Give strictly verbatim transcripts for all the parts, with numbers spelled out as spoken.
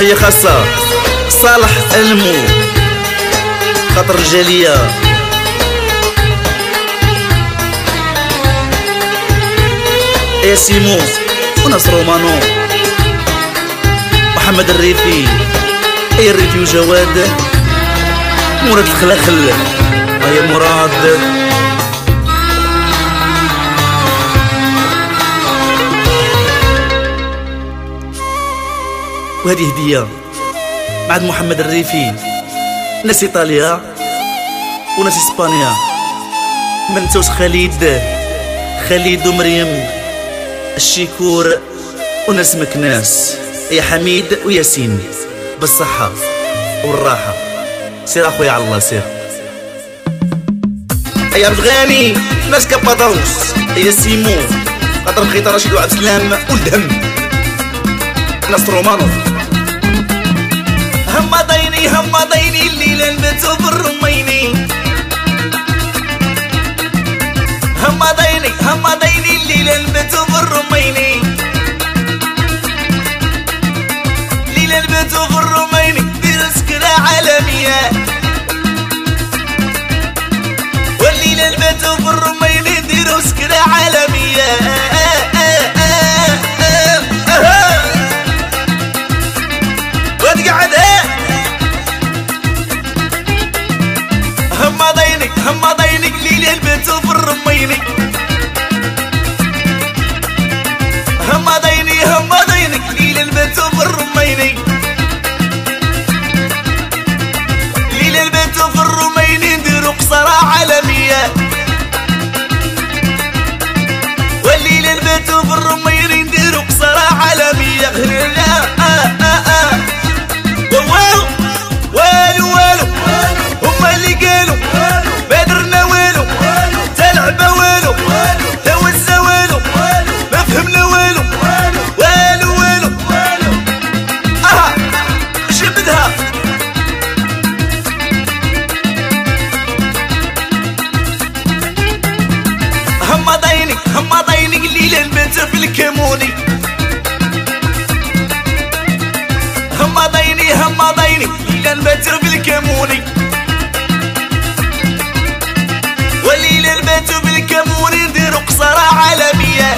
تحية خاصة صالح المو خاطر الجالية. يا سيمو وناس رومانو محمد الريفي، يا الريفي وجواد مراد الخلاخل، يا مراد وهذه هدية بعد محمد الريفي، ناس ايطاليا وناس اسبانيا، من توس خالد خالد ومريم الشيكور وناس مكناس، يا حميد وياسين بالصحة والراحة. سير اخويا على الله سير. يا عبد الغني ناس كابادوس، يا سيمو خاطر بخيت رشيد وعبد السلام والدهم، ناس رومانو هما ضيني هما ضيني الليلة نباتو بالرميني، هما ضيني هما ضيني الليلة نباتو بالرميني، الليلة نباتو بالرميني ديرو سكرة عالمية، والليلة نباتو بالرميني ديرو سكرة عالمية. وتقعد هما ضيني هما ضيني الليلة نباتو بالرميني، هما ضيني هما ضيني الليلة نباتو بالرميني، الليلة نباتو بالرميني نديرو قصرة عالمية، والليلة نباتو بالرميني نديرو قصرة عالمية. لا آه آه آه والو والو والو هما اللي قالوا بدرنا والو، تلعبة والو توزة والو ما فهمنا والو والو والو. اه شبدها هما ضيني هما ضيني الليلة نباتو في الكموني، هما ضيني هما ضيني الليلة نباتو في الكموني، والليلة نباتو بالكموني نديرو قصرة عالمية،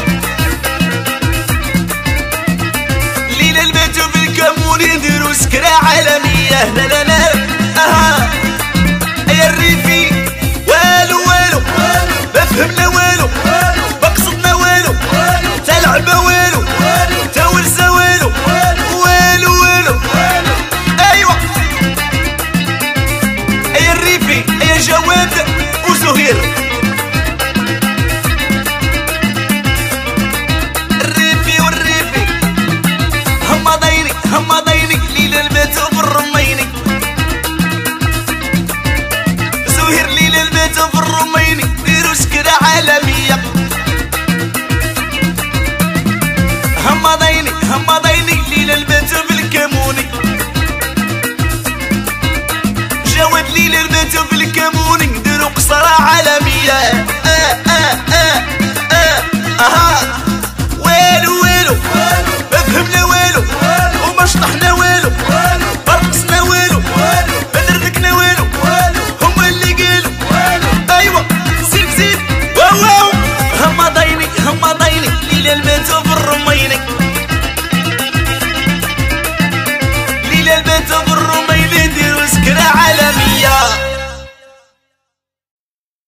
الليلة نباتو بالكموني نديرو سكرة عالمية. لا لا لا اها يا الريفي والو والو ما فهمنا والو ما قصدنا والو، تلعبة والو تولزة والو والو والو. ايوا يا الريفي يا جواد وزهير، الريفي والريفي هما ضيني هما ضيني الليلة نباتو بالرميني، زهير الليلة نباتو بالرميني ديرو سكرة عالمية، هما ضيني هما ضيني الليلة نباتو بالكموني، جواد الليلة نباتو بالكموني نديرو قصرة عالمية. آه آه آه آه آه ويلو ويلو ما فهمنا والو وما شطحنا والو ما رقصنا والو ما دردكنا والو، هما اللي قالوا ايوا زيد زيد واو واو. هما ضيني هما ضيني الليلة نباتو بالرميني، الليلة نباتو بالرميني نديرو سكرة عالمية.